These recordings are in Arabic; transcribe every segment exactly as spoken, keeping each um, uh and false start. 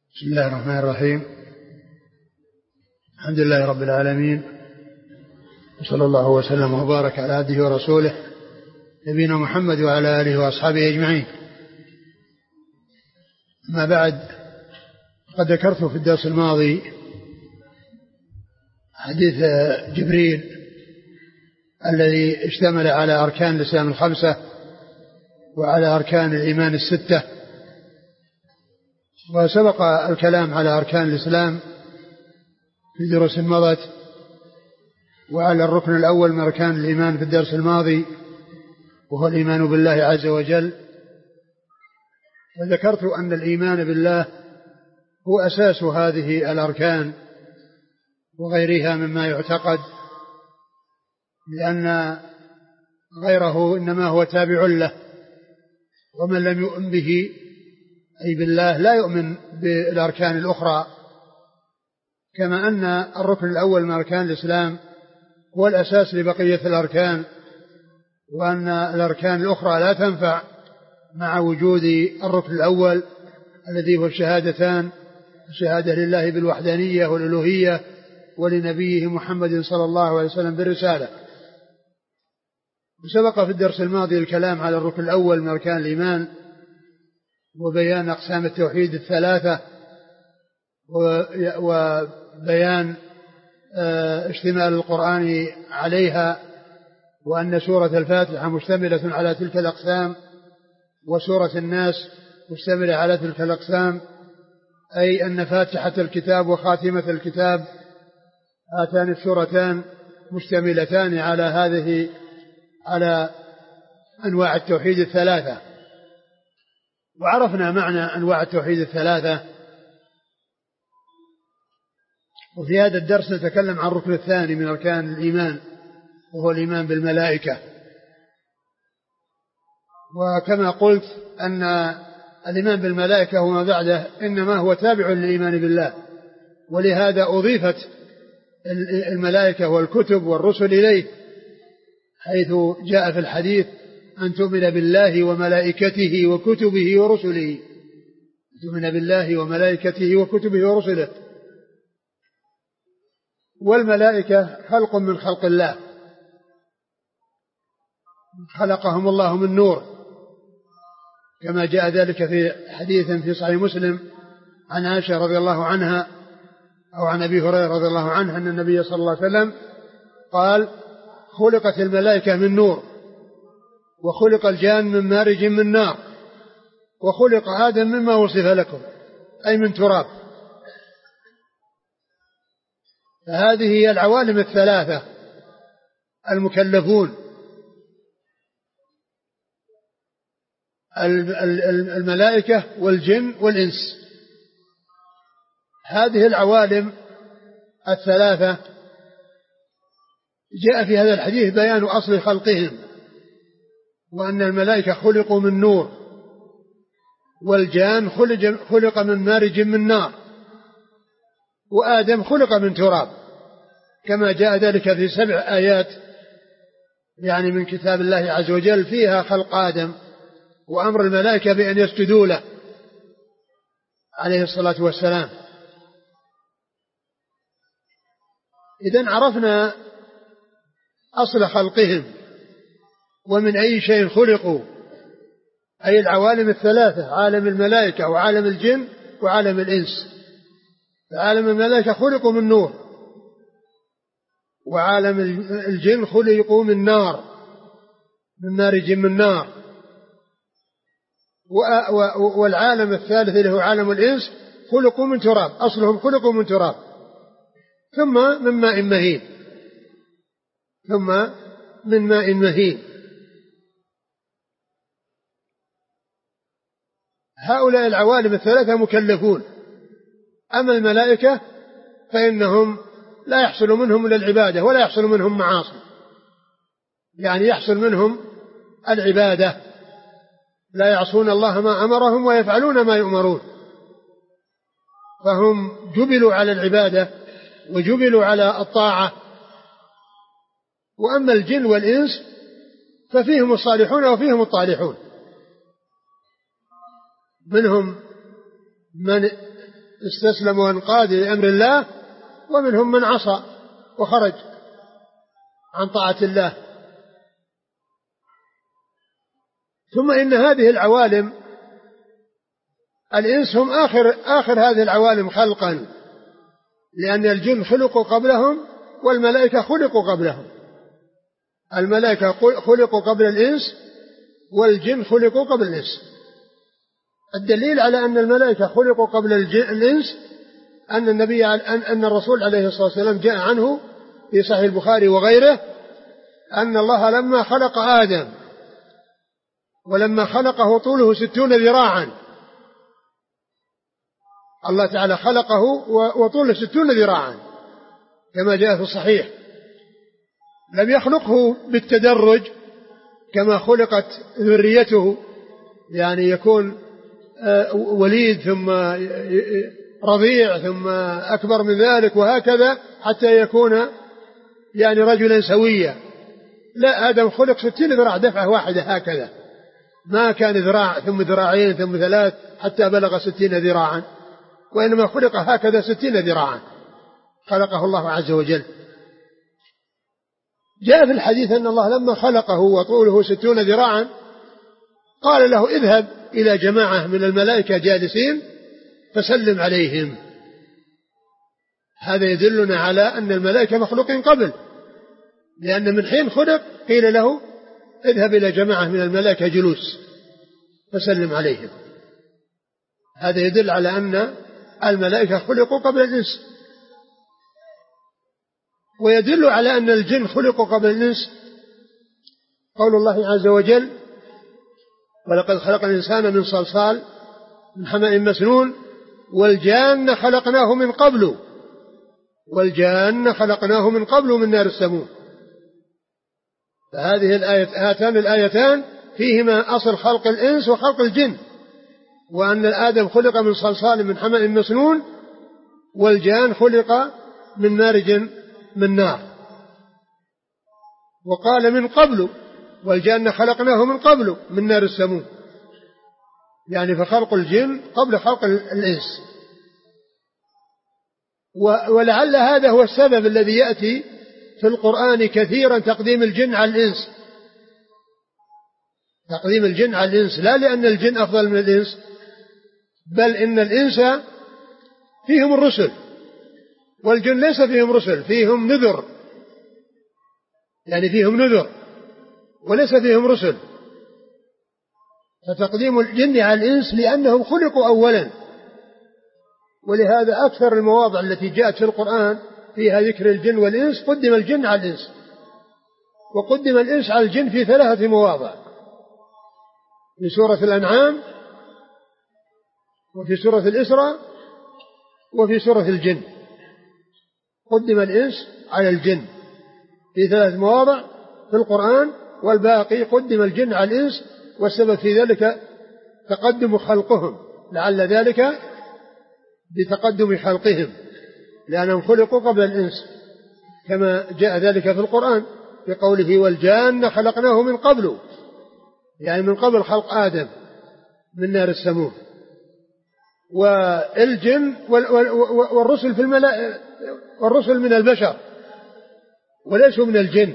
بسم الله الرحمن الرحيم. الحمد لله رب العالمين، وصلى الله وسلم وبارك على عبده ورسوله نبينا محمد وعلى آله وأصحابه أجمعين. أما بعد، قد ذكرت في الدرس الماضي حديث جبريل الذي اشتمل على أركان الإسلام الخمسة وعلى أركان الإيمان الستة، وسبق الكلام على أركان الإسلام في دروس مضت، وعلى الركن الأول من أركان الإيمان في الدرس الماضي وهو الإيمان بالله عز وجل. وذكرت أن الإيمان بالله هو أساس هذه الأركان وغيرها مما يعتقد، لأن غيره إنما هو تابع له، ومن لم يؤمن به أي بالله لا يؤمن بالأركان الأخرى، كما أن الركن الأول من أركان الإسلام هو الأساس لبقية الأركان، وأن الأركان الأخرى لا تنفع مع وجود الركن الأول الذي هو الشهادتان، الشهادة لله بالوحدانية والألوهية ولنبيه محمد صلى الله عليه وسلم بالرسالة. وسبق في الدرس الماضي الكلام على الركن الأول من أركان الإيمان وبيان أقسام التوحيد الثلاثة، وبيان اشتمال القرآن عليها، وأن سورة الفاتحة مشتملة على تلك الأقسام، وسورة الناس مشتملة على تلك الأقسام، أي أن فاتحة الكتاب وخاتمة الكتاب هاتان السورتان مشتملتان على هذه على أنواع التوحيد الثلاثة. وعرفنا معنى أنواع التوحيد الثلاثة، وفي هذا الدرس نتكلم عن الركن الثاني من أركان الإيمان وهو الإيمان بالملائكة. وكما قلت أن الإيمان بالملائكة وما بعده إنما هو تابع للإيمان بالله، ولهذا أضيفت الملائكة والكتب والرسل إليه، حيث جاء في الحديث أن تؤمن بالله وملائكته وكتبه ورسله، تؤمن بالله وملائكته وكتبه ورسله. والملائكة خلق من خلق الله، خلقهم الله من نور، كما جاء ذلك في حديث في صحيح مسلم عن عائشة رضي الله عنها أو عن أبي هريرة رضي الله عنه أن النبي صلى الله عليه وسلم قال: خلقت الملائكة من نور، وخلق الجان من مارج من نار، وخلق آدم مما وصف لكم، أي من تراب. فهذه هي العوالم الثلاثة المكلفون: الملائكة والجن والإنس. هذه العوالم الثلاثة جاء في هذا الحديث بيان أصل خلقهم، وأن الملائكة خلقوا من نور، والجان خلق من مارج من نار، وآدم خلق من تراب، كما جاء ذلك في سبع آيات يعني من كتاب الله عز وجل فيها خلق آدم وأمر الملائكة بأن يسجدوا له عليه الصلاة والسلام. إذن عرفنا أصل خلقهم ومن أي شيء خلقوا، أي العوالم الثلاثة: عالم الملائكة وعالم الجن وعالم الإنس. عالم الملائكة خلقوا من نور، وعالم الجن خلقوا من نار، من مارج من نار، والعالم الثالث اللي هو عالم الإنس خلقوا من تراب، أصلهم خلقوا من تراب، ثم من ماء مهين، ثم من ماء مهين. هؤلاء العوالم الثلاثة مكلفون. أما الملائكة فإنهم لا يحصل منهم إلا العبادة، ولا يحصل منهم معاصي، يعني يحصل منهم العبادة، لا يعصون الله ما أمرهم ويفعلون ما يؤمرون، فهم جبلوا على العبادة وجبلوا على الطاعة. وأما الجن والإنس ففيهم الصالحون وفيهم الطالحون، منهم من استسلم وانقاد لأمر الله، ومنهم من عصى وخرج عن طاعة الله. ثم إن هذه العوالم الإنس هم آخر, آخر هذه العوالم خلقا، لأن الجن خلقوا قبلهم والملائكة خلقوا قبلهم. الملائكة خلقوا قبل الإنس والجن خلقوا قبل الإنس. الدليل على أن الملائكة خلقوا قبل الإنس أن النبي أن الرسول عليه الصلاة والسلام جاء عنه في صحيح البخاري وغيره أن الله لما خلق آدم ولما خلقه طوله ستون ذراعا، الله تعالى خلقه وطوله ستون ذراعا كما جاء في الصحيح، لم يخلقه بالتدرج كما خلقت ذريته، يعني يكون وليد ثم رضيع ثم أكبر من ذلك وهكذا حتى يكون يعني رجلا سويا. لا، آدم خلق ستين ذراع دفعة واحدة هكذا، ما كان ذراع ثم ذراعين ثم ثلاث حتى بلغ ستين ذراعا، وإنما خلق هكذا ستين ذراعا خلقه الله عز وجل. جاء في الحديث أن الله لما خلقه وطوله ستون ذراعا قال له اذهب إلى جماعة من الملائكة جالسين فسلم عليهم. هذا يدلنا على أن الملائكة مخلوقين قبل، لأن من حين خلق قيل له اذهب إلى جماعة من الملائكة جلوس فسلم عليهم. هذا يدل على أن الملائكة خلقوا قبل الإنس. ويدل على أن الجن خلقوا قبل الإنس قول الله عز وجل ولقد خلق الإنسان من صلصال من حمأ مسنون والجان خلقناه من قبل والجان خلقناه من قبل من نار السموم. فهذه الآية هاتان الآيتان فيهما أصل خلق الإنس وخلق الجن، وأن آدم خلق من صلصال من حمأ مسنون والجان خلق من مارج من نار. وقال من قبل والجان خلقناه من قبل من نار السموم، يعني فخلق الجن قبل خلق الإنس. ولعل هذا هو السبب الذي يأتي في القرآن كثيرا تقديم الجن على الإنس، تقديم الجن على الإنس، لا لأن الجن أفضل من الإنس، بل إن الإنس فيهم الرسل والجن ليس فيهم رسل، فيهم نذر، يعني فيهم نذر وليس فيهم رسل. فتقديم الجن على الإنس لأنهم خلقوا أولا، ولهذا أكثر المواضع التي جاءت في القرآن فيها ذكر الجن والإنس قدم الجن على الإنس، وقدم الإنس على الجن في ثلاثة مواضع: في سورة الأنعام وفي سورة الإسراء وفي سورة الجن. قدم الإنس على الجن في ثلاث مواضع في القرآن، والباقي قدم الجن على الإنس، والسبب في ذلك تقدم خلقهم، لعل ذلك بتقدم خلقهم لأنهم خلقوا قبل الإنس كما جاء ذلك في القرآن في قوله والجان خلقناه من قبل، يعني من قبل خلق آدم من نار السموم. والجن والرسل في الملائكة والرسل من البشر وليسوا من الجن،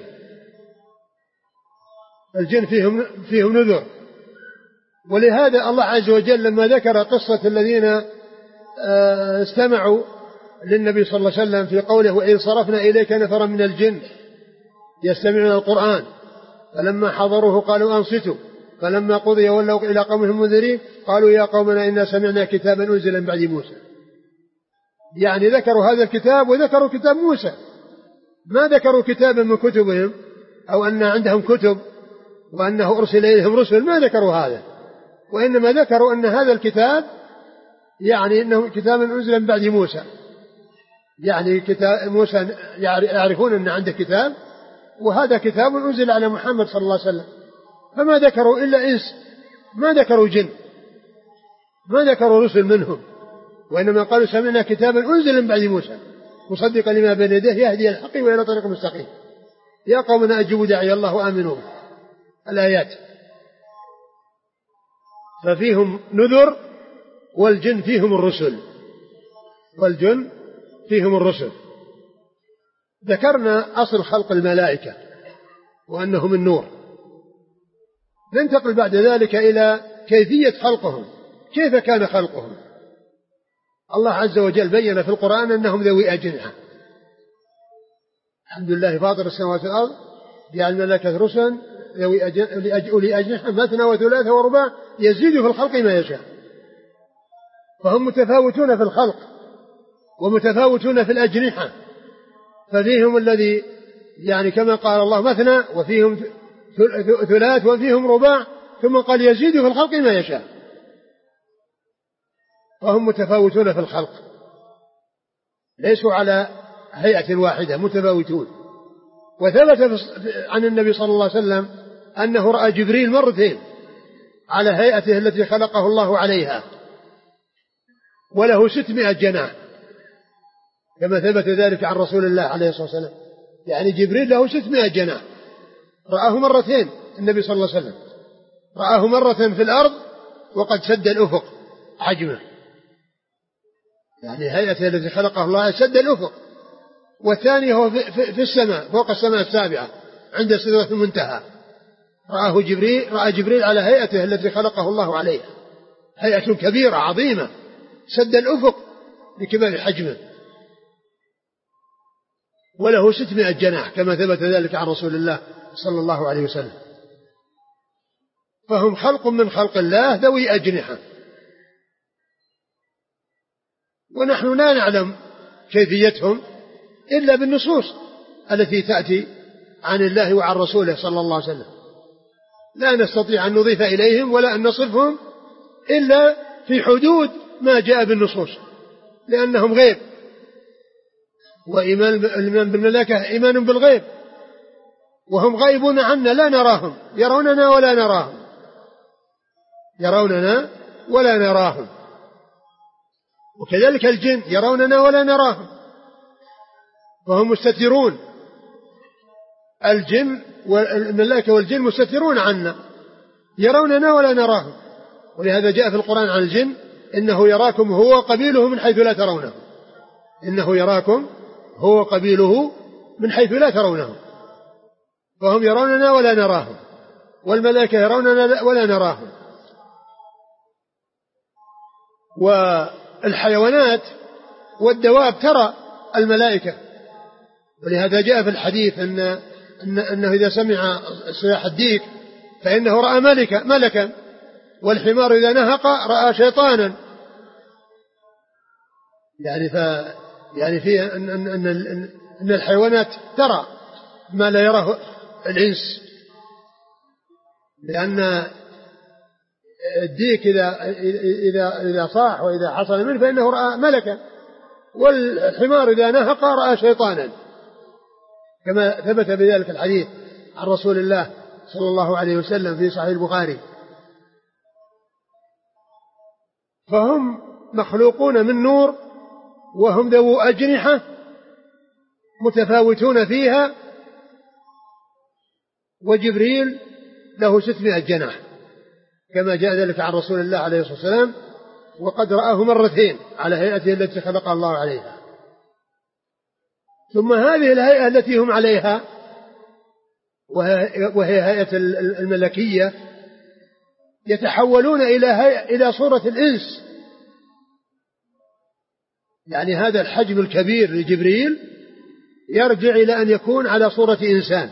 الجن فيهم فيهم نذر. ولهذا الله عز وجل لما ذكر قصة الذين استمعوا للنبي صلى الله عليه وسلم في قوله وإذ صرفنا إليك نفرا من الجن يستمعون القرآن فلما حضروه قالوا أنصتوا فلما قضي ولوا إلى قومهم منذرين قالوا يا قومنا إنا سمعنا كتابا أنزل من بعد موسى. يعني ذكروا هذا الكتاب وذكروا كتاب موسى، ما ذكروا كتابا من كتبهم أو أن عندهم كتب وأنه أرسل إليهم رسل، ما ذكروا هذا، وإنما ذكروا أن هذا الكتاب يعني إنه كتاب أنزل من بعد موسى، يعني كتاب موسى يعرفون أن عنده كتاب وهذا كتاب أنزل على محمد صلى الله عليه وسلم، فما ذكروا إلا إنس، ما ذكروا جن، ما ذكروا رسل منهم، وإنما قالوا سمعنا كتابا أنزل من بعد موسى مصدقا لما بين يديه يهدي الحق وإلى طريق مستقيم يا قومنا أجيبوا داعي الله وآمنوا الآيات. ففيهم نذر والجن فيهم الرسل، والجن فيهم الرسل. ذكرنا أصل خلق الملائكة وأنهم النور. ننتقل بعد ذلك إلى كيفية خلقهم، كيف كان خلقهم. الله عز وجل بين في القرآن أنهم ذوي أجنحة. الحمد لله فاطر السماوات والأرض جعل الملائكة رسلا ذوي أجنحة مثنى وثلاثة ورباع يزيد في الخلق ما يشاء. فهم متفاوتون في الخلق ومتفاوتون في الأجنحة، ففيهم الذي يعني كما قال الله مثنى، وفيهم ثلاث، وفيهم رباع، ثم قال يزيد في الخلق ما يشاء. فهم متفاوتون في الخلق، ليسوا على هيئة واحدة، متفاوتون. وثبت عن النبي صلى الله عليه وسلم أنه رأى جبريل مرتين على هيئته التي خلقه الله عليها، وله ستمائة جناح، كما ثبت ذلك عن رسول الله عليه الصلاة والسلام. يعني جبريل له ستمائة جناح، رآه مرتين النبي صلى الله عليه وسلم، رآه مرة في الأرض وقد سد الأفق حجمه، يعني هيئته التي خلقه الله سد الأفق. والثاني هو في السماء فوق السماء السابعة عند سدرة المنتهى، رآه جبريل، رأى جبريل على هيئته التي خلقه الله عليها، هيئة كبيرة عظيمة سد الأفق لكبر حجمه، وله ستمائة جناح كما ثبت ذلك عن رسول الله صلى الله عليه وسلم. فهم خلق من خلق الله ذوي أجنحة، ونحن لا نعلم كيفيتهم إلا بالنصوص التي تأتي عن الله وعن رسوله صلى الله عليه وسلم. لا نستطيع أن نضيف إليهم ولا أن نصفهم إلا في حدود ما جاء بالنصوص، لأنهم غيب، وإيمان بالملائكة إيمان بالغيب، وهم غيبون عنا لا نراهم، يروننا ولا نراهم، يروننا ولا نراهم. وكذلك الجن يروننا ولا نراهم، وهم مستترون. الجن والملائكة والجن مستترون عنا، يروننا ولا نراهم. ولهذا جاء في القرآن عن الجن إنه يراكم هو قبيله من حيث لا ترونه، إنه يراكم هو قبيله من حيث لا ترونه. فهم يروننا ولا نراهم، والملائكة يروننا ولا نراهم. والحيوانات والدواب ترى الملائكة، ولهذا جاء في الحديث أن أن أنه إذا سمع صياح الديك فإنه رأى ملكا ملكا، والحمار إذا نهق رأى شيطانا. يعني ف يعني في أن أن أن, أن الحيوانات ترى ما لا يراه الإنس، لأن الديك إذا إذا إذا صاح وإذا حصل منه فإنه رأى ملكا، والحمار إذا نهق رأى شيطانا، كما ثبت بذلك الحديث عن رسول الله صلى الله عليه وسلم في صحيح البخاري. فهم مخلوقون من نور، وهم ذو أجنحة متفاوتون فيها، وجبريل له ستمائة جناح كما جاء ذلك عن رسول الله عليه الصلاة والسلام، وقد رآه مرتين على هيئته التي خلق الله عليها. ثم هذه الهيئة التي هم عليها وهي هيئة الملكية يتحولون إلى هيئة إلى صورة الإنس. يعني هذا الحجم الكبير لجبريل يرجع إلى أن يكون على صورة إنسان،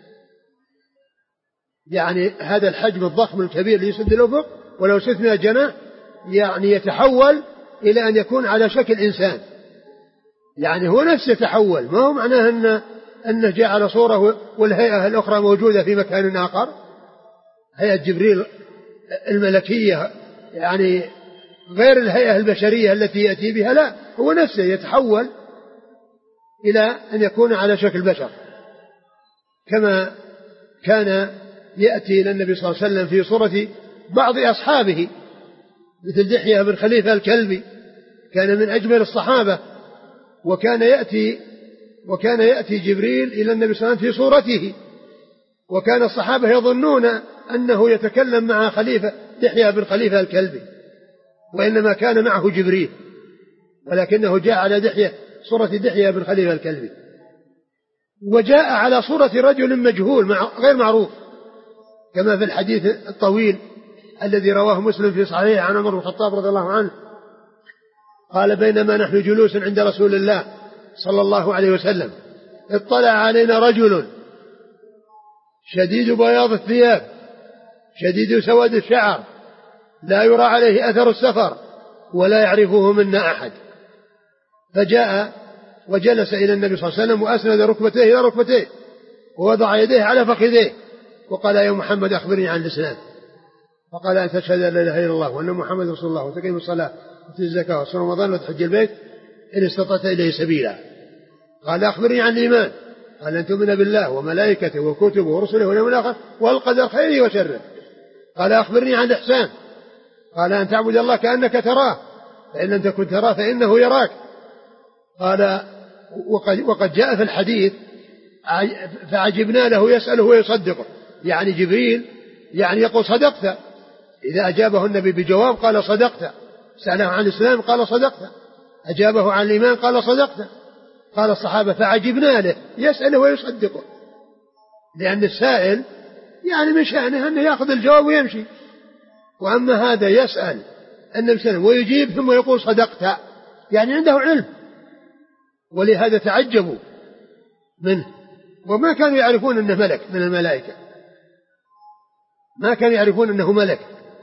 يعني هذا الحجم الضخم الكبير ليسد الأفق ولو ستمائة جناح، يعني يتحول إلى أن يكون على شكل إنسان. يعني هو نفسه يتحول، ما هو معناه أنه, أنه جاء على صورة والهيئة الأخرى موجودة في مكان آخر. هيئة جبريل الملكية يعني غير الهيئة البشرية التي يأتي بها، لا، هو نفسه يتحول إلى أن يكون على شكل بشر، كما كان يأتي إلى النبي صلى الله عليه وسلم في صورة بعض أصحابه مثل دحية بن خليفة الكلبي، كان من أجمل الصحابة، وكان يأتي وكان يأتي جبريل إلى النبي صلى الله عليه وسلم في صورته، وكان الصحابة يظنون أنه يتكلم مع خليفة دحية بن خليفة الكلبي، وإنما كان معه جبريل ولكنه جاء على دحية صورة دحية بن خليفة الكلبي، وجاء على صورة رجل مجهول غير معروف كما في الحديث الطويل الذي رواه مسلم في صحيحه عن عمر بن الخطاب رضي الله عنه قال: بينما نحن جلوس عند رسول الله صلى الله عليه وسلم اطلع علينا رجل شديد بياض الثياب شديد سواد الشعر لا يرى عليه أثر السفر ولا يعرفه منا أحد، فجاء وجلس إلى النبي صلى الله عليه وسلم وأسند ركبتيه إلى ركبتيه ووضع يديه على فخذيه وقال: يا محمد أخبرني عن الإسلام. فقال: أن تشهد أن لا إله إلا الله وأن محمد رسول الله وتقيم الصلاة وتؤتي الزكاة وتصوم رمضان وتحج البيت إن استطعت إليه سبيلا. قال: أخبرني عن الإيمان. قال: أن تؤمن بالله وملائكته وكتبه ورسله واليوم الآخر والقدر خيره وشره. قال: أخبرني عن الإحسان. قال: أن تعبد الله كأنك تراه فإن لم تكن تراه فإنه يراك. قال: وقد, وقد جاء في الحديث فعجبنا له يسأله ويصدقه، يعني جبريل يعني يقول صدقت، إذا أجابه النبي بجواب قال صدقت، سأله عن الإسلام قال صدقت، أجابه عن الإيمان قال صدقت. قال الصحابة فعجبنا له يسأله ويصدقه، لأن السائل يعني من شأنه أنه يأخذ الجواب ويمشي، وأما هذا يسأل النبي صلى الله عليه وسلم ويجيب ثم يقول صدقت، يعني عنده علم، ولهذا تعجبوا منه، وما كانوا يعرفون أنه ملك من الملائكة، ما كانوا يعرفون أنه ملك.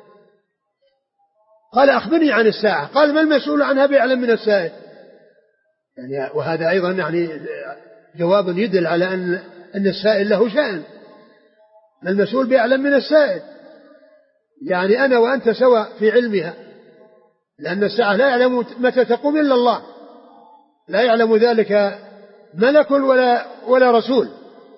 قال: أخبرني عن الساعة. قال: ما المسؤول عنها بأعلم من السائل؟ يعني وهذا أيضا يعني جواب يدل على أن أن السائل له شأن، المسؤول بأعلم من السائل، يعني أنا وأنت سواء في علمها، لأن الساعة لا يعلم متى تقوم إلا الله، لا يعلم ذلك ملك ولا ولا رسول،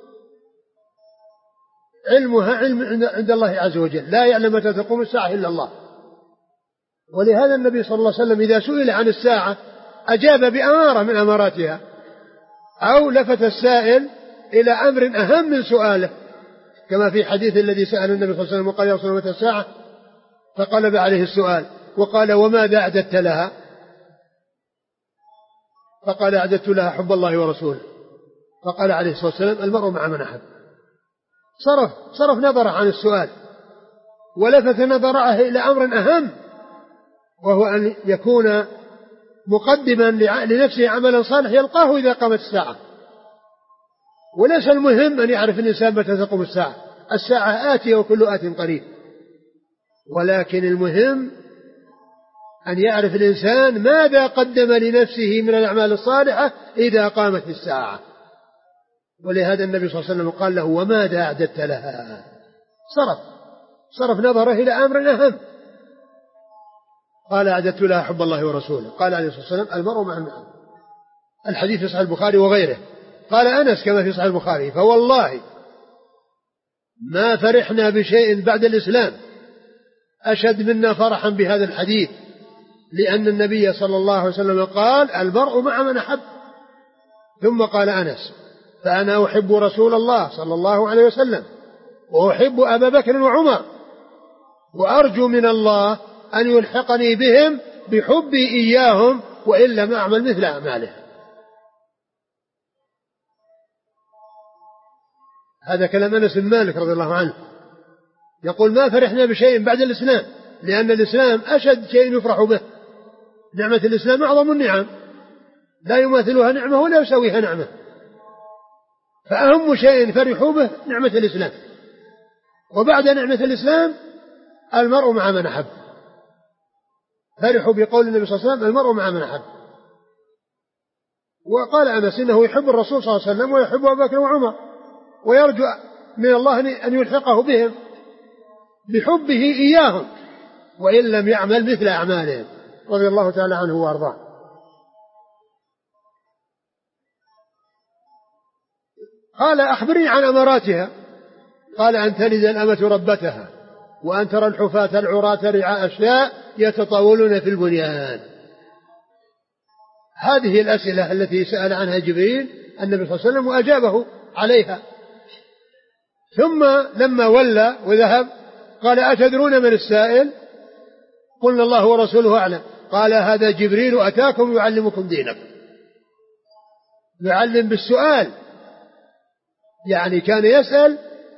علمها علم عند الله عز وجل، لا يعلم متى تقوم الساعة إلا الله. ولهذا النبي صلى الله عليه وسلم إذا سئل عن الساعة أجاب بأمارة من أماراتها، أو لفت السائل إلى أمر أهم من سؤاله، كما في حديث الذي سأل النبي صلى الله عليه وسلم وقال: يا رسول الله متى الساعة؟ فقلب عليه السؤال وقال: وماذا أعددت لها؟ فقال: أعددت لها حب الله ورسوله. فقال عليه الصلاة والسلام: المرء مع من أحب. صرف صرف نظره عن السؤال ولفت نظره إلى أمر أهم، وهو أن يكون مقدما لنفسه عملا صالح يلقاه إذا قامت الساعة. وليس المهم أن يعرف الإنسان متى تقوم الساعة، الساعة آتية وكل آت قريب، ولكن المهم أن يعرف الإنسان ماذا قدم لنفسه من الأعمال الصالحة إذا قامت الساعة. ولهذا النبي صلى الله عليه وسلم قال له: وماذا أعددت لها؟ صرف صرف نظره إلى أمر أهم. قال: أعددت لها حب الله ورسوله. قال عليه الصلاة والسلام: المرء مع من أحب. الحديث في صحيح البخاري وغيره. قال أنس كما في صحيح البخاري: فوالله ما فرحنا بشيء بعد الإسلام أشد منا فرحا بهذا الحديث، لأن النبي صلى الله عليه وسلم قال: المرء مع من أحب. ثم قال أنس: فأنا أحب رسول الله صلى الله عليه وسلم وأحب أبا بكر وعمر، وأرجو من الله أن يلحقني بهم بحبي إياهم وإن لم أعمل مثل أعمالهم. هذا كلام أنس بن مالك رضي الله عنه، يقول: ما فرحنا بشيء بعد الإسلام، لأن الإسلام أشد شيء يفرح به، نعمة الإسلام أعظم النعم، لا يماثلها نعمة ولا يساويها نعمة، فأهم شيء فرحوا به نعمة الإسلام، وبعد نعمة الإسلام المرء مع من أحب. فرحوا بقول النبي صلى الله عليه وسلم: المرء مع من أحب. وقال أنس: إنه يحب الرسول صلى الله عليه وسلم ويحب أبا بكر وعمر، ويرجو من الله أن يلحقه بهم بحبه إياهم وإن لم يعمل مثل أعمالهم، رضي الله تعالى عنه وأرضاه. قال: أخبرني عن أماراتها. قال: أن تلد الأمة ربتها، وأن ترى الحفاة العراة رعاء الشاء يتطاولون في البنيان. هذه الأسئلة التي سأل عنها جبريل النبي صلى الله عليه وسلم وأجابه عليها. ثم لما ولى وذهب قال: أتدرون من السائل؟ قلنا: الله ورسوله أعلم. قال هذا جبريل أتاكم يعلمكم دينكم. يعلم بالسؤال، يعني كان يسأل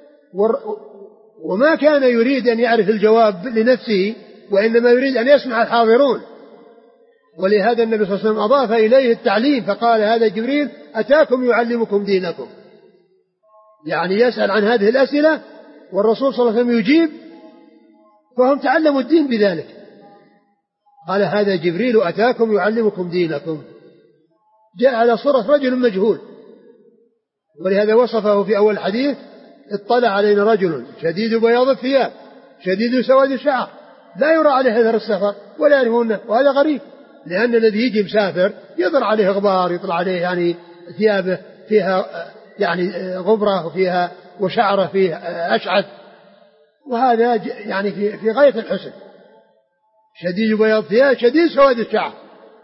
وما كان يريد أن يعرف الجواب لنفسه، وإنما يريد أن يسمع الحاضرون. ولهذا النبي صلى الله عليه وسلم أضاف إليه التعليم فقال هذا جبريل أتاكم يعلمكم دينكم، يعني يسأل عن هذه الأسئلة والرسول صلى الله عليه وسلم يجيب، فهم تعلموا الدين بذلك. قال هذا جبريل أتاكم يعلمكم دينكم. جاء على صورة رجل مجهول، ولهذا وصفه في أول الحديث اطلع علينا رجل شديد بياض الثياب شديد سواد الشعر لا يرى عليه أثر السفر ولا يعرفونه، وهذا غريب، لأن الذي يجي مسافر يظهر عليه غبار، يطلع عليه يعني ثيابه فيها يعني غبرة وفيها وشعره فيه أشعث، وهذا يعني في في غاية الحسن، شديد بياض الثياب شديد سواد الشعر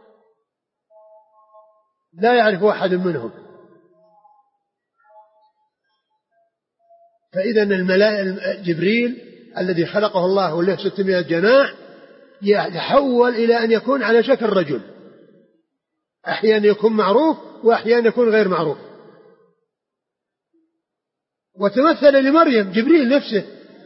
لا يعرف أحد منهم. فإذا الملائكة جبريل الذي خلقه الله وله ستمائة جناح يتحول إلى أن يكون على شكل رجل، أحيانا يكون معروف وأحيانا يكون غير معروف. وتمثل لمريم جبريل نفسه،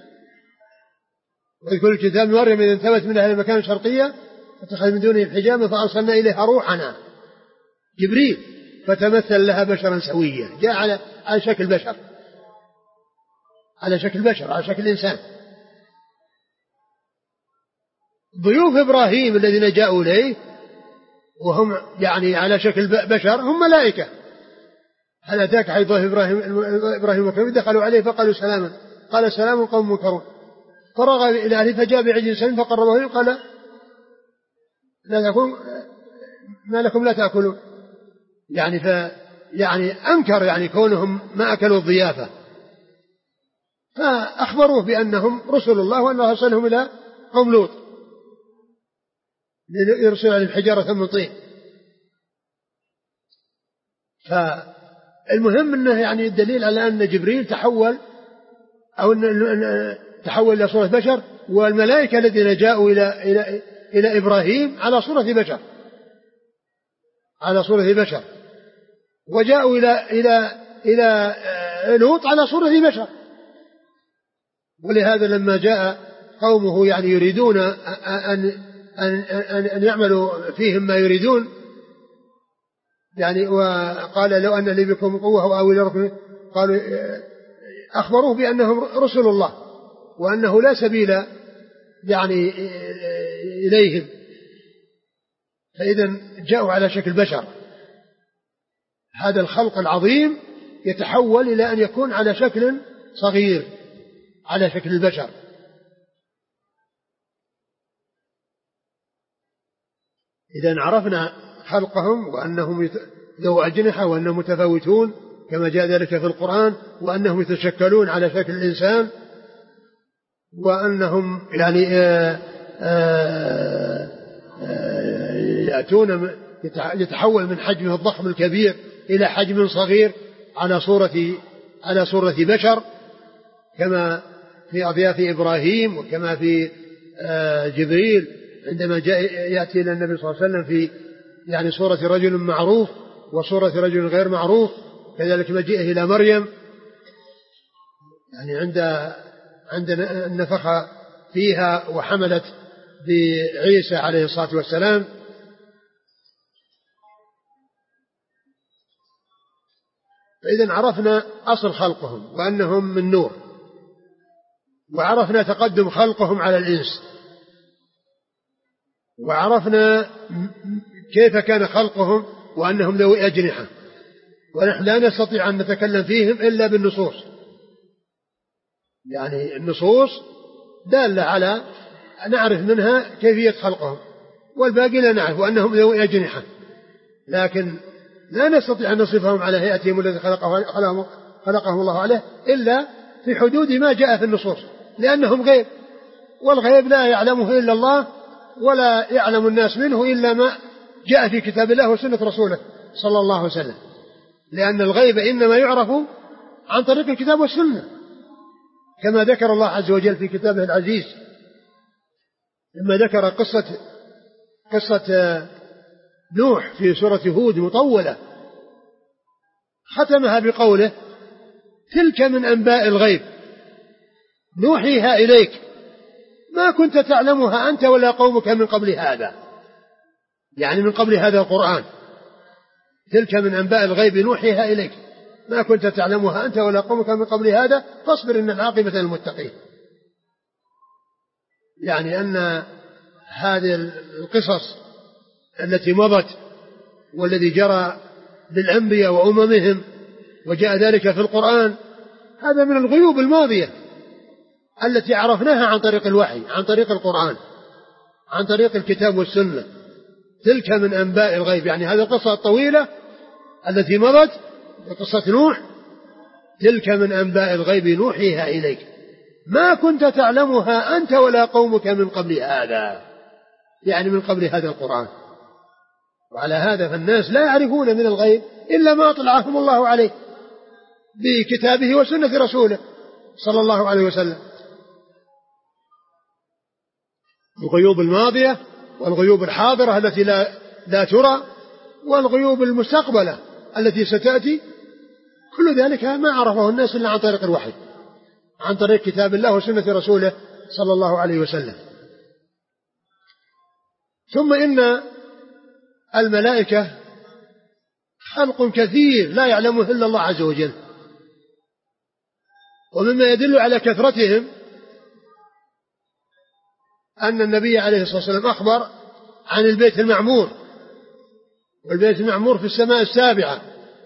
ويقول الكتاب مريم إذا انتبت من أهل مكان شرقية فاتخذ من دونه حجابا فأرسلنا إليها روحنا، جبريل فتمثل لها بشرا سويا، جاء على على شكل بشر، على شكل بشر، على شكل إنسان. ضيوف إبراهيم الذين جاءوا إليه وهم يعني على شكل بشر هم ملائكة. هل أتاك حديث إبراهيم إبراهيم وكرم دخلوا عليه فقالوا سلاما قال سلام قوم منكرون فرغ إلى أهله فجاء بعجل سمين فقربه إليهم قال لا تأكلون ما لكم لا تأكلون، يعني ف يعني أنكر يعني كونهم ما أكلوا الضيافة، فأخبروه بأنهم رسل الله وأنه أرسلهم إلى قوم لوط يرسل عليهم حجارة من طين. فالمهم أنه يعني الدليل على أن جبريل تحول أو أن تحول إلى صورة بشر، والملائكة الذين جاءوا إلى إلى إلى إبراهيم على صورة بشر، على صورة بشر، وجاءوا إلى إلى إلى لوط على صورة بشر. ولهذا لما جاء قومه يعني يريدون أن أن أن, أن يعملوا فيهم ما يريدون، يعني وقال لو أن لي بكم قوة أو إلى ركن، قالوا أخبروه بأنهم رسل الله وأنه لا سبيل يعني إليهم، فإذا جاءوا على شكل بشر. هذا الخلق العظيم يتحول إلى أن يكون على شكل صغير، على شكل البشر. إذا عرفنا خلقهم وأنهم ذو أجنحة وأنهم متفاوتون كما جاء ذلك في القرآن، وأنهم يتشكلون على شكل الإنسان، وأنهم يعني آآ آآ يأتون يتحول من حجمه الضخم الكبير إلى حجم صغير على صورة على صورة بشر، كما في أضياف إبراهيم وكما في جبريل عندما جاء يأتي إلى النبي صلى الله عليه وسلم في يعني صورة رجل معروف وصورة رجل غير معروف. كذلك مجيئه إلى مريم يعني عند عند النفخ فيها وحملت بعيسى عليه الصلاة والسلام. فإذا عرفنا أصل خلقهم وأنهم من نور، وعرفنا تقدم خلقهم على الإنس، وعرفنا كيف كان خلقهم وأنهم ذوي أجنحة، ونحن لا نستطيع أن نتكلم فيهم إلا بالنصوص، يعني النصوص دالة على نعرف منها كيفية خلقهم، والباقي لا نعرف وأنهم ذوي أجنحة، لكن لا نستطيع أن نصفهم على هيئتهم الذي خلقهم, خلقهم الله عليه إلا في حدود ما جاء في النصوص، لأنهم غيب، والغيب لا يعلمه إلا الله، ولا يعلم الناس منه إلا ما جاء في كتاب الله وسنة رسوله صلى الله عليه وسلم، لأن الغيب إنما يعرف عن طريق الكتاب والسنة، كما ذكر الله عز وجل في كتابه العزيز لما ذكر قصة قصة نوح في سورة هود مطولة، ختمها بقوله تلك من أنباء الغيب نوحيها إليك ما كنت تعلمها أنت ولا قومك من قبل هذا، يعني من قبل هذا القرآن. تلك من أنباء الغيب نوحيها إليك ما كنت تعلمها أنت ولا قومك من قبل هذا فاصبر إن العاقبة للمتقين. يعني أن هذه القصص التي مضت والذي جرى للأنبياء وأممهم وجاء ذلك في القرآن هذا من الغيوب الماضية التي عرفناها عن طريق الوحي، عن طريق القرآن، عن طريق الكتاب والسنة. تلك من أنباء الغيب، يعني هذه القصة الطويلة التي مضت قصة نوح، تلك من أنباء الغيب نوحيها إليك ما كنت تعلمها أنت ولا قومك من قبل هذا، يعني من قبل هذا القرآن. وعلى هذا فالناس لا يعرفون من الغيب إلا ما أطلعهم الله عليه بكتابه وسنة رسوله صلى الله عليه وسلم. الغيوب الماضية والغيوب الحاضرة التي لا, لا ترى والغيوب المستقبلة التي ستأتي، كل ذلك ما عرفه الناس إلا عن طريق الوحي، عن طريق كتاب الله وسنة رسوله صلى الله عليه وسلم. ثم إن الملائكة خلق كثير لا يعلمه إلا الله عز وجل، ومما يدل على كثرتهم أن النبي عليه الصلاة والسلام أخبر عن البيت المعمور، والبيت المعمور في السماء السابعة،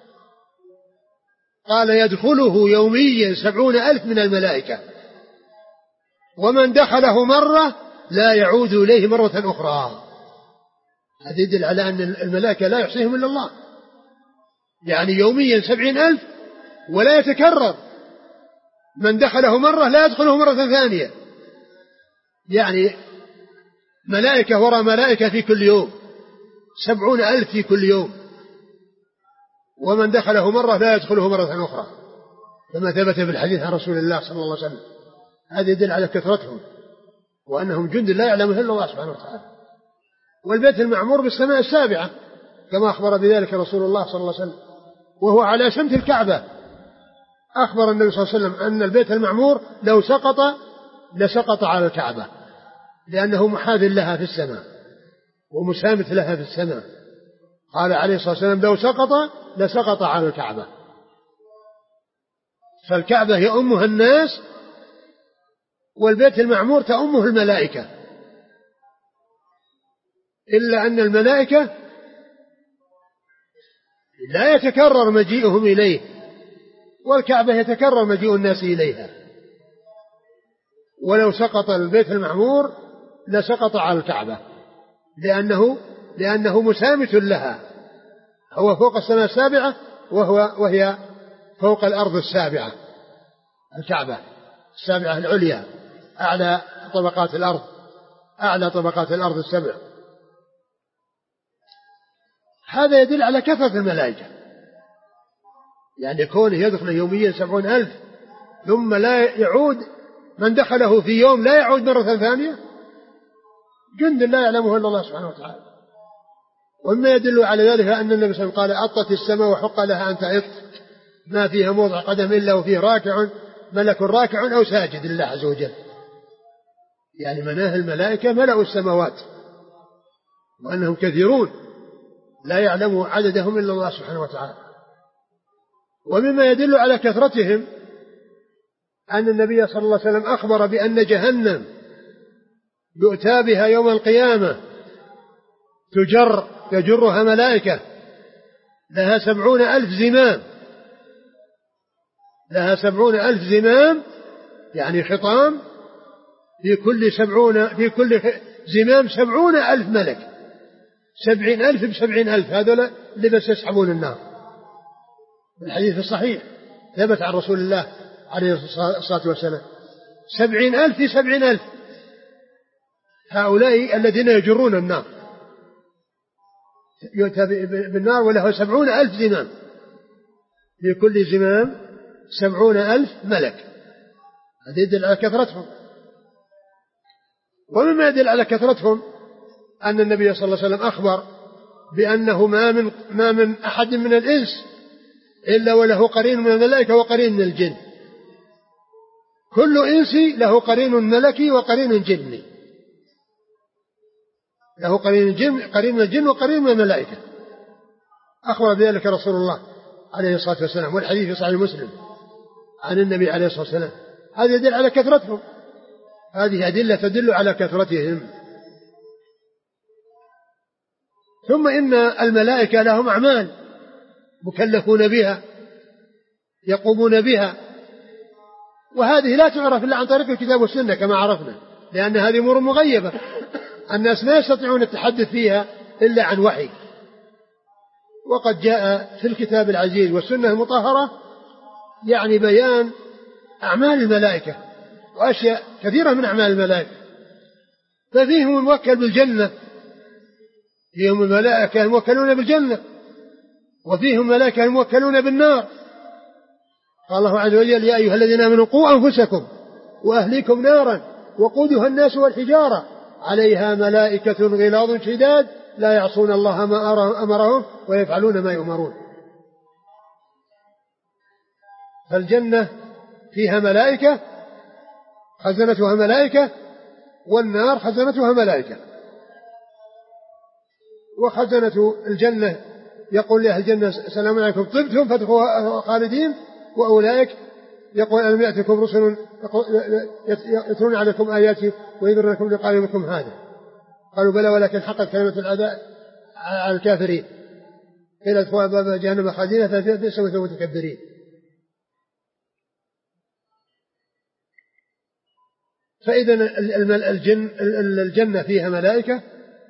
قال يدخله يوميا سبعون ألف من الملائكة، ومن دخله مرة لا يعود إليه مرة أخرى. هذا يدل على أن الملائكة لا يحصيهم إلا الله، يعني يوميا سبعين ألف ولا يتكرر، من دخله مرة لا يدخله مرة ثانية، يعني ملائكة وراء ملائكة في كل يوم، سبعون ألف في كل يوم، ومن دخله مرة لا يدخله مرة أخرى، كما ثبت في الحديث عن رسول الله صلى الله عليه وسلم. هذا يدل على كثرتهم وأنهم جند لا يعلمه إلا الله سبحانه وتعالى. والبيت المعمور بالسماء السابعة كما أخبر بذلك رسول الله صلى الله عليه وسلم، وهو على سمت الكعبة. أخبر النبي صلى الله عليه وسلم أن البيت المعمور لو سقط لسقط على الكعبة، لأنه محاذ لها في السماء ومسامت لها في السماء. قال عليه الصلاة والسلام لو سقط لسقط على الكعبة. فالكعبة يؤمها الناس، والبيت المعمور تؤمه الملائكة، إلا أن الملائكة لا يتكرر مجيئهم إليه، والكعبة يتكرر مجيء الناس إليها. ولو سقط البيت المعمور لسقط على الكعبة، لأنه لأنه مسامت لها، هو فوق السماء السابعة وهو وهي فوق الأرض السابعة. الكعبة السابعة العليا أعلى طبقات الأرض، أعلى طبقات الأرض السبع. هذا يدل على كثرة الملائكة، يعني كونه يدخل يوميا سبعون ألف ثم لا يعود، من دخله في يوم لا يعود مرة ثانية، جند لا يعلمه إلا الله سبحانه وتعالى. ومما يدل على ذلك أن النبي صلى الله عليه وسلم قال أطت السماء وحق لها أن تعط، ما فيها موضع قدم إلا وفيه راكع ملك راكع أو ساجد لله عز وجل. يعني مناه الملائكة ملأوا السماوات، وأنهم كثيرون لا يعلم عددهم إلا الله سبحانه وتعالى. ومما يدل على كثرتهم أن النبي صلى الله عليه وسلم أخبر بأن جهنم يؤتى بها يوم القيامة تجر يجرها ملائكة لها سبعون ألف زمام، لها سبعون ألف زمام، يعني خطام في كل سبعون في كل زمام سبعون ألف ملك، سبعين ألف بسبعين ألف، هذول اللي بس يسحبون النار. الحديث الصحيح ثبت عن رسول الله عليه الصلاة والسلام، سبعين ألف في سبعين ألف، هؤلاء الذين يجرون النار يؤتى بالنار وله سبعون ألف زمام، في كل زمام سبعون ألف ملك. هذا يدل على كثرتهم. ومما يدل على كثرتهم أن النبي صلى الله عليه وسلم أخبر بأنه ما من, ما من أحد من الإنس إلا وله قرين من الملائكة وقرين من الجن. كل إنسي له قرين ملكي وقرين جني، له قرين الجن قرين من الجن وقرين من الملائكة، أخبر بذلك رسول الله عليه الصلاة والسلام، والحديث في صحيح مسلم عن النبي عليه الصلاة والسلام. هذا يدل على كثرتهم، هذه أدلة تدل على كثرتهم. ثم إن الملائكة لهم أعمال مكلفون بها يقومون بها، وهذه لا تعرف إلا عن طريق الكتاب والسنة كما عرفنا، لأن هذه أمور مغيبة الناس لا يستطيعون التحدث فيها إلا عن وحي. وقد جاء في الكتاب العزيز والسنة المطهرة يعني بيان أعمال الملائكة وأشياء كثيرة من أعمال الملائكة. ففيهم الموكل بالجنة، فيهم الملائكة الموكلون بالجنة، وفيهم ملائكة الموكلون بالنار. قال الله عز وجل: يا أيها الذين آمنوا قوا أنفسكم وأهليكم نارا وقودها الناس والحجارة عليها ملائكة غلاظ شداد لا يعصون الله ما أمرهم ويفعلون ما يؤمرون. فالجنة فيها ملائكة خزنتها ملائكة، والنار خزنتها ملائكة. وخزنة الجنة يقول لأهل الجنة: سلام عليكم طبتم فادخلوها خالدين. وأولئك يقول: ألم يأتكم رسل يتلون عليكم آياتي وينذرونكم لقاء يومكم هذا؟ قالوا: بلى ولكن حقت كلمة العذاب على الكافرين قيل ادخلوا أبواب جهنم خالدين فبئس مثوى المتكبرين. فإذا الجن الجنة فيها ملائكة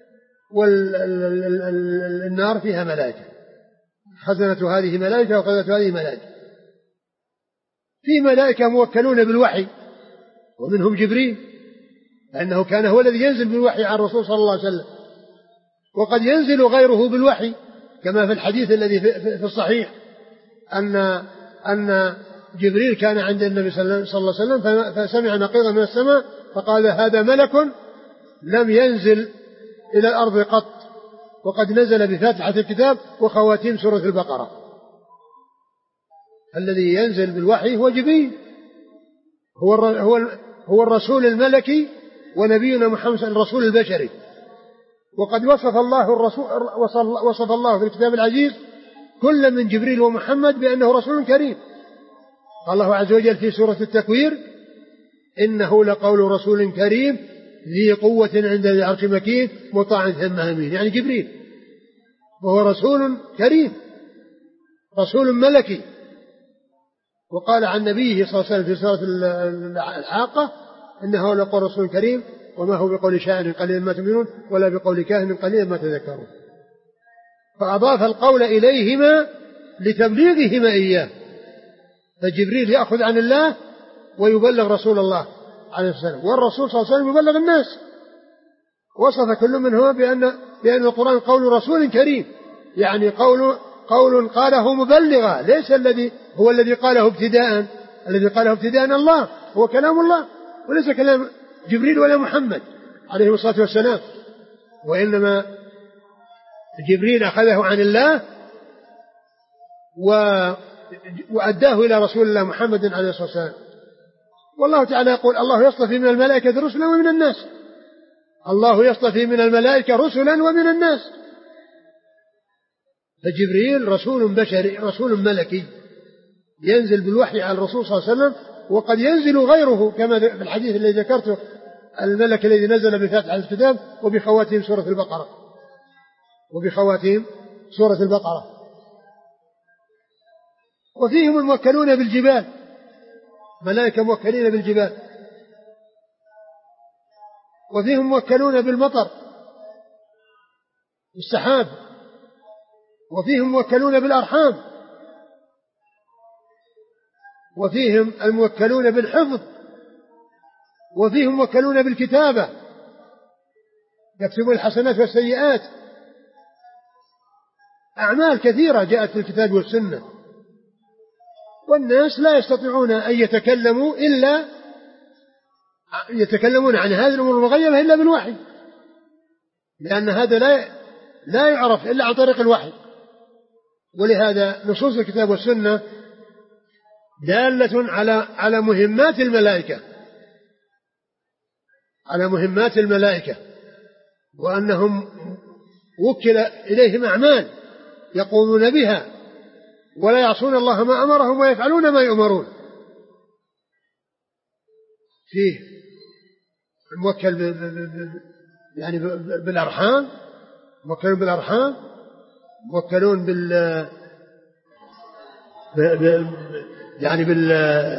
والنار فيها ملائكة، خزنة هذه ملائكة وخزنة هذه ملائكة. في ملائكة موكلون بالوحي ومنهم جبريل، لأنه كان هو الذي ينزل بالوحي على الرسول صلى الله عليه وسلم، وقد ينزل غيره بالوحي كما في الحديث الذي في الصحيح أن أن جبريل كان عند النبي صلى الله عليه وسلم فسمع نقيضا من السماء فقال: هذا ملك لم ينزل إلى الأرض قط، وقد نزل بفاتحة الكتاب وخواتيم سورة البقرة. الذي ينزل بالوحي هو جبريل، هو هو هو الرسول الملكي، ونبينا محمد الرسول البشري. وقد وصف الله الرسول وصف الله في الكتاب العزيز كل من جبريل ومحمد بأنه رسول كريم. قال الله عز وجل في سورة التكوير: إنه لقول رسول كريم ذي قوة عند ذي العرش مكين مطاع ثم أمين. يعني جبريل وهو رسول كريم، رسول ملكي. وقال عن نبيه صلى الله عليه وسلم في سورة الحاقة: إنه لقول رسول كريم وما هو بقول شاعر قليلا ما تؤمنون ولا بقول كاهن قليلا ما تذكرون. فأضاف القول إليهما لتبليغهما إياه، فجبريل يأخذ عن الله ويبلغ رسول الله عليه السلام، والرسول صلى الله عليه وسلم يبلغ الناس. وصف كل منهما بأن بأن القرآن قول رسول كريم، يعني قول قول قاله مبلغا، ليس الذي هو الذي قاله ابتداء، الذي قاله ابتداء الله هو كلام الله وليس كلام جبريل ولا محمد عليه الصلاة والسلام، وإنما جبريل أخذه عن الله وأداه إلى رسول الله محمد عليه الصلاة والسلام. والله تعالى يقول: الله يصطفي من الملائكة رسلا ومن الناس. الله يصطفي من الملائكة رسلا ومن الناس. فجبريل رسول بشري رسول ملكي ينزل بالوحي على الرسول صلى الله عليه وسلم، وقد ينزل غيره كما في الحديث الذي ذكرته: الملك الذي نزل بفاتحة الكتاب وبخواتيم سورة البقرة وبخواتيم سورة البقرة. وفيهم الموكلون بالجبال، ملائكة موكلين بالجبال. وفيهم موكلون بالمطر والسحاب. وفيهم موكلون بالأرحام. وفيهم الموكلون بالحفظ. وفيهم موكلون بالكتابة، يكتبون الحسنات والسيئات. أعمال كثيرة جاءت في الكتاب والسنة، والناس لا يستطيعون أن يتكلموا إلا يتكلمون عن هذه الأمور المغيبة إلا بالوحي. لأن هذا لا لا يعرف إلا عن طريق الوحي. ولهذا نصوص الكتاب والسنة دالة على على مهمات الملائكة على مهمات الملائكة وأنهم وكل إليهم أعمال يقومون بها ولا يعصون الله ما أمرهم ويفعلون ما يؤمرون. فيه الموكل يعني بالأرحام، موكلون بالأرحام، موكلون بال يعني بال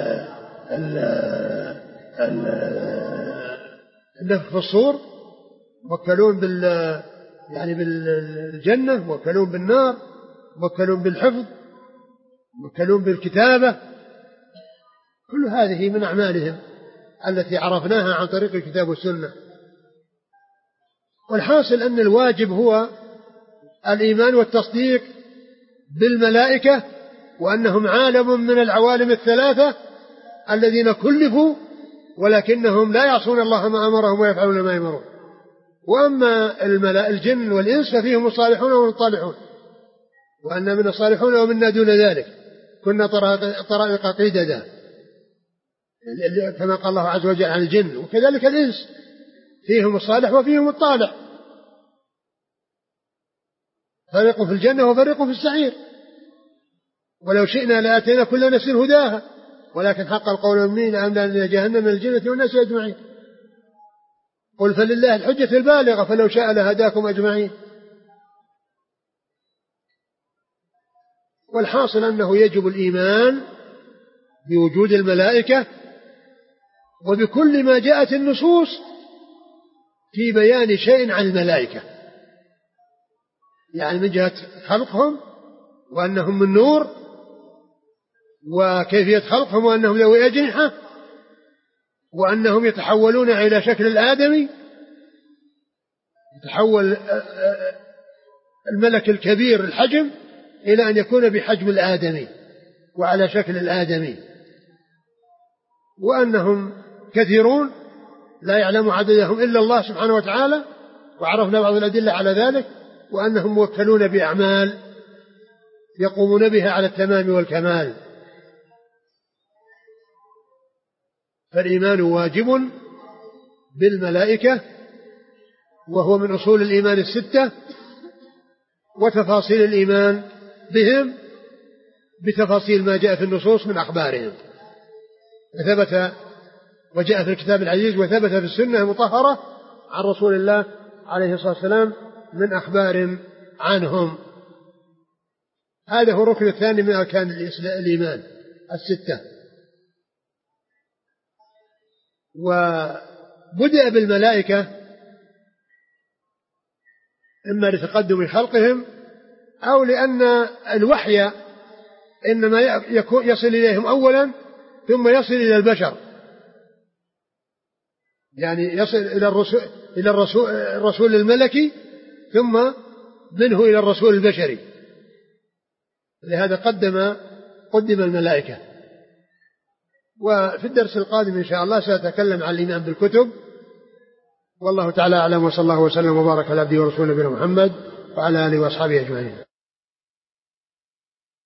النفخ في الصور، موكلون بال يعني بالجنة، موكلون بالنار، موكلون بالحفظ، موكلون بالكتابة. كل هذه من أعمالهم التي عرفناها عن طريق الكتاب والسنة. والحاصل أن الواجب هو الإيمان والتصديق بالملائكة وأنهم عالم من العوالم الثلاثة الذين كلفوا ولكنهم لا يعصون الله ما أمرهم ويفعلون ما يأمرون. وأما الجن والإنس ففيهم الصالحون والطالحون، وأن من الصالحون ومنا دون ذلك كنا طرائق قيددا كما قال الله عز وجل عن الجن. وكذلك الإنس فيهم الصالح وفيهم الطالح، فريق في الجنة وفريق في السعير. ولو شئنا لآتينا كل نفس هداها ولكن حق القول مني لأملأن جهنم من الجنة والناس أجمعين. قل فلله الحجة البالغة فلو شاء لهداكم أجمعين. والحاصل أنه يجب الإيمان بوجود الملائكة وبكل ما جاءت النصوص في بيان شيء عن الملائكة، يعني من جهة خلقهم وأنهم من نور، وكيفية خلقهم وأنهم ذوي أجنحة، وأنهم يتحولون إلى شكل الآدمي، يتحول الملك الكبير الحجم إلى أن يكون بحجم الآدمي وعلى شكل الآدمي، وأنهم كثيرون لا يعلم عددهم إلا الله سبحانه وتعالى، وعرفنا بعض الأدلة على ذلك، وأنهم موكلون بأعمال يقومون بها على التمام والكمال. فالإيمان واجب بالملائكة وهو من أصول الإيمان الستة، وتفاصيل الإيمان بهم بتفاصيل ما جاء في النصوص من أخبارهم، وثبت وجاء في الكتاب العزيز وثبت في السنة المطهرة عن رسول الله عليه الصلاة والسلام من أخبار عنهم. هذا هو الركن الثاني من أركان الإيمان الستة. وبدأ بالملائكة إما لتقدم خلقهم أو لأن الوحي إنما يصل إليهم أولا ثم يصل إلى البشر، يعني يصل إلى الرسول, إلى الرسول, الرسول الملكي ثم منه إلى الرسول البشري. لهذا قدم قدم الملائكة. وفي الدرس القادم إن شاء الله سأتكلم عن الإيمان بالكتب. والله تعالى أعلم، وصلى الله وسلم وبارك على عبده ورسوله نبينا محمد وعلى آله وأصحابه أجمعين.